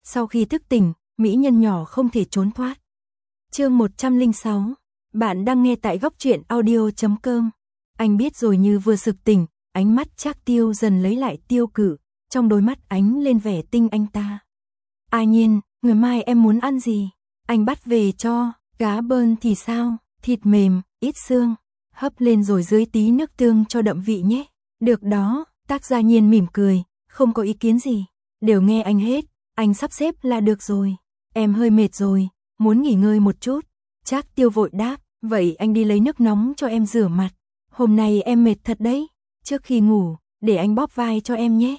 Sau khi thức tỉnh, mỹ nhân nhỏ không thể trốn thoát. Chương 106. Bạn đang nghe tại góc truyện audio.com. Anh biết rồi như vừa sực tỉnh, ánh mắt Trác Tiêu dần lấy lại tiêu cự, trong đôi mắt ánh lên vẻ tinh anh ta. A Nhiên, ngày mai em muốn ăn gì? Anh bắt về cho, cá bơn thì sao, thịt mềm, ít xương, hấp lên rồi dưới tí nước tương cho đậm vị nhé. Được đó, Tác Gia Nhiên mỉm cười, không có ý kiến gì, đều nghe anh hết, anh sắp xếp là được rồi. Em hơi mệt rồi, muốn nghỉ ngơi một chút. Trác Tiêu vội đáp, vậy anh đi lấy nước nóng cho em rửa mặt. Hôm nay em mệt thật đấy, trước khi ngủ, để anh bóp vai cho em nhé.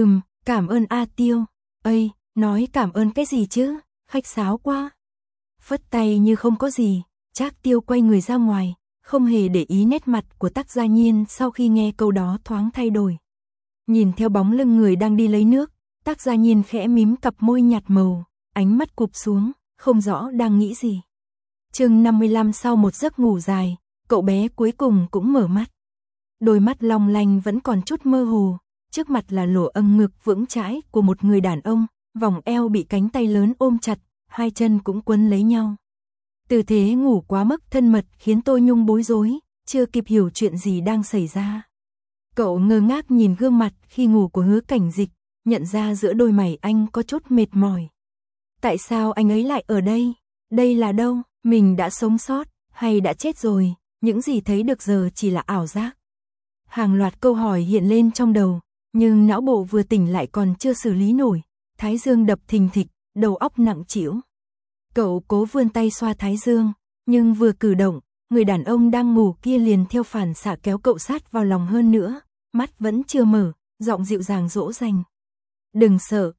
Cảm ơn A Tiêu. Ây, nói cảm ơn cái gì chứ, khách sáo quá. Phất tay như không có gì, Trác Tiêu quay người ra ngoài, không hề để ý nét mặt của Tác Gia Nhiên sau khi nghe câu đó thoáng thay đổi. Nhìn theo bóng lưng người đang đi lấy nước, Tác Gia Nhiên khẽ mím cặp môi nhạt màu, ánh mắt cụp xuống, không rõ đang nghĩ gì. Chương 55. Sau một giấc ngủ dài, cậu bé cuối cùng cũng mở mắt. Đôi mắt long lanh vẫn còn chút mơ hồ, trước mặt là lỗ âng ngực vững chãi của một người đàn ông, vòng eo bị cánh tay lớn ôm chặt, hai chân cũng quấn lấy nhau. Tư thế ngủ quá mức thân mật khiến Tô Nhung bối rối, chưa kịp hiểu chuyện gì đang xảy ra. Cậu ngơ ngác nhìn gương mặt khi ngủ của Hứa Cảnh Dịch, nhận ra giữa đôi mày anh có chút mệt mỏi. Tại sao anh ấy lại ở đây? Đây là đâu? Mình đã sống sót, hay đã chết rồi? Những gì thấy được giờ chỉ là ảo giác. Hàng loạt câu hỏi hiện lên trong đầu, nhưng não bộ vừa tỉnh lại còn chưa xử lý nổi, thái dương đập thình thịch, đầu óc nặng trĩu. Cậu cố vươn tay xoa thái dương, nhưng vừa cử động, người đàn ông đang ngủ kia liền theo phản xạ kéo cậu sát vào lòng hơn nữa, mắt vẫn chưa mở, giọng dịu dàng dỗ dành. Đừng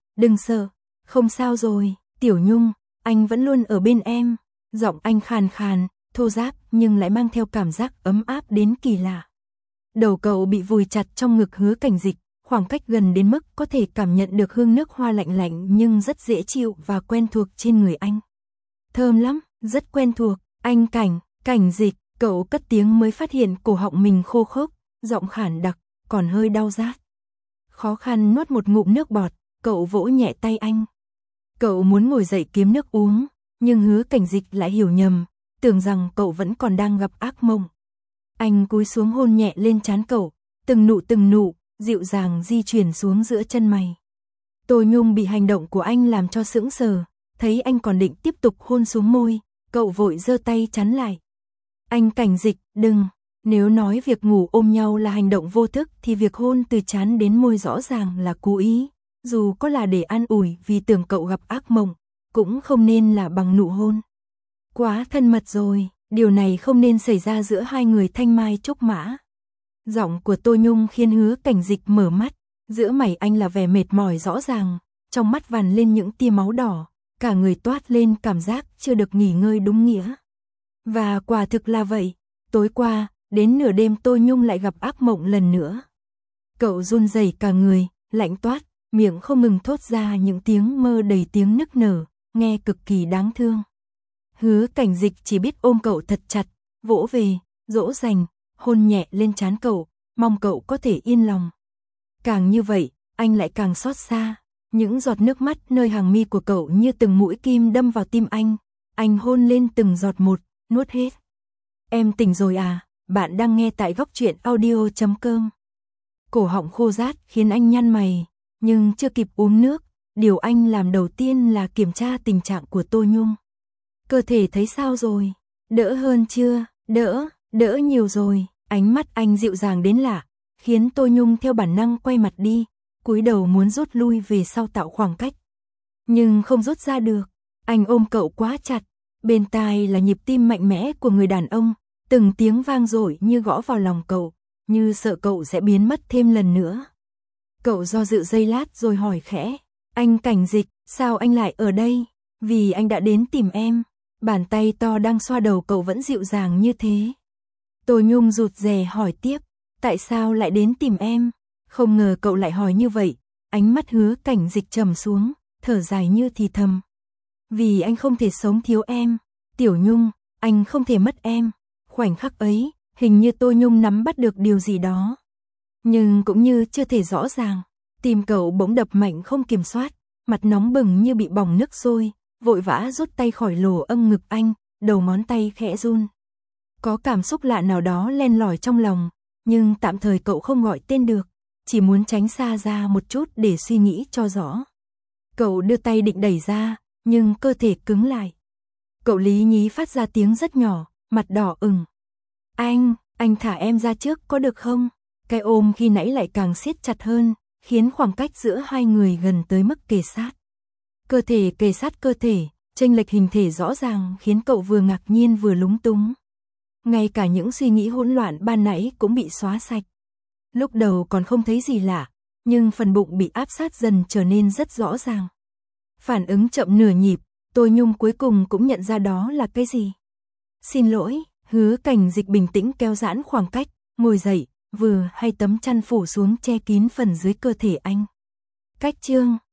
sợ, không sao rồi, Tiểu Nhung, anh vẫn luôn ở bên em. Giọng anh khàn khàn, thô ráp nhưng lại mang theo cảm giác ấm áp đến kỳ lạ. Đầu cậu bị vùi chặt trong ngực Hứa Cảnh Dịch, khoảng cách gần đến mức có thể cảm nhận được hương nước hoa lạnh lạnh nhưng rất dễ chịu và quen thuộc trên người anh. Thơm lắm, rất quen thuộc, anh Cảnh Dịch, cậu cất tiếng mới phát hiện cổ họng mình khô khốc, giọng khản đặc, còn hơi đau rát. Khó khăn nuốt một ngụm nước bọt, cậu vỗ nhẹ tay anh. Cậu muốn ngồi dậy kiếm nước uống, nhưng Hứa Cảnh Dịch lại hiểu nhầm, tưởng rằng cậu vẫn còn đang gặp ác mộng. Anh cúi xuống hôn nhẹ lên trán cậu, từng nụ, dịu dàng di chuyển xuống giữa chân mày. Tô Nhung bị hành động của anh làm cho sững sờ, thấy anh còn định tiếp tục hôn xuống môi, cậu vội giơ tay chắn lại. Anh Cảnh Dịch, đừng, nếu nói việc ngủ ôm nhau là hành động vô thức thì việc hôn từ trán đến môi rõ ràng là cố ý, dù có là để an ủi vì tưởng cậu gặp ác mộng, cũng không nên là bằng nụ hôn. Quá thân mật rồi, điều này không nên xảy ra giữa hai người thanh mai trúc mã. Giọng của Tô Nhung khiến Hứa Cảnh Dịch mở mắt, giữa mày anh là vẻ mệt mỏi rõ ràng, trong mắt vằn lên những tia máu đỏ, cả người toát lên cảm giác chưa được nghỉ ngơi đúng nghĩa. Và quả thực là vậy, tối qua, đến nửa đêm Tô Nhung lại gặp ác mộng lần nữa. Cậu run rẩy cả người, lạnh toát, miệng không ngừng thốt ra những tiếng mơ đầy tiếng nức nở, nghe cực kỳ đáng thương. Hứa Cảnh Dịch chỉ biết ôm cậu thật chặt, vỗ về, dỗ dành, hôn nhẹ lên trán cậu, mong cậu có thể yên lòng. Càng như vậy, anh lại càng xót xa, những giọt nước mắt nơi hàng mi của cậu như từng mũi kim đâm vào tim anh hôn lên từng giọt một, nuốt hết. Em tỉnh rồi à, bạn đang nghe tại góc truyện audio.com. Cổ họng khô rát khiến anh nhăn mày, nhưng chưa kịp uống nước, điều anh làm đầu tiên là kiểm tra tình trạng của Tô Nhung. Cơ thể thấy sao rồi? Đỡ hơn chưa? Đỡ nhiều rồi. Ánh mắt anh dịu dàng đến lạ, khiến Tô Nhung theo bản năng quay mặt đi, cúi đầu muốn rút lui về sau tạo khoảng cách. Nhưng không rút ra được, anh ôm cậu quá chặt, bên tai là nhịp tim mạnh mẽ của người đàn ông, từng tiếng vang dội như gõ vào lòng cậu, như sợ cậu sẽ biến mất thêm lần nữa. Cậu do dự giây lát rồi hỏi khẽ, anh Cảnh Dịch, sao anh lại ở đây? Vì anh đã đến tìm em. Bàn tay to đang xoa đầu cậu vẫn dịu dàng như thế. Tô Nhung rụt rè hỏi tiếp, tại sao lại đến tìm em? Không ngờ cậu lại hỏi như vậy, ánh mắt Hứa Cảnh Dịch trầm xuống, thở dài như thì thầm. Vì anh không thể sống thiếu em, Tiểu Nhung, anh không thể mất em. Khoảnh khắc ấy, hình như Tô Nhung nắm bắt được điều gì đó. Nhưng cũng như chưa thể rõ ràng, tim cậu bỗng đập mạnh không kiểm soát, mặt nóng bừng như bị bỏng nước sôi, vội vã rút tay khỏi lỗ âm ngực anh, đầu ngón tay khẽ run. Có cảm xúc lạ nào đó len lỏi trong lòng, nhưng tạm thời cậu không gọi tên được, chỉ muốn tránh xa ra một chút để suy nghĩ cho rõ. Cậu đưa tay định đẩy ra, nhưng cơ thể cứng lại. Cậu lý nhí phát ra tiếng rất nhỏ, mặt đỏ ửng. Anh thả em ra trước có được không? Cái ôm khi nãy lại càng siết chặt hơn, khiến khoảng cách giữa hai người gần tới mức kề sát. Cơ thể kề sát cơ thể, chênh lệch hình thể rõ ràng khiến cậu vừa ngạc nhiên vừa lúng túng. Ngay cả những suy nghĩ hỗn loạn ban nãy cũng bị xóa sạch. Lúc đầu còn không thấy gì lạ, nhưng phần bụng bị áp sát dần trở nên rất rõ ràng. Phản ứng chậm nửa nhịp, Tô Nhung cuối cùng cũng nhận ra đó là cái gì. Xin lỗi, Hứa Cảnh Dịch bình tĩnh kéo giãn khoảng cách, ngồi dậy, vừa hay tấm chăn phủ xuống che kín phần dưới cơ thể anh. Cách chương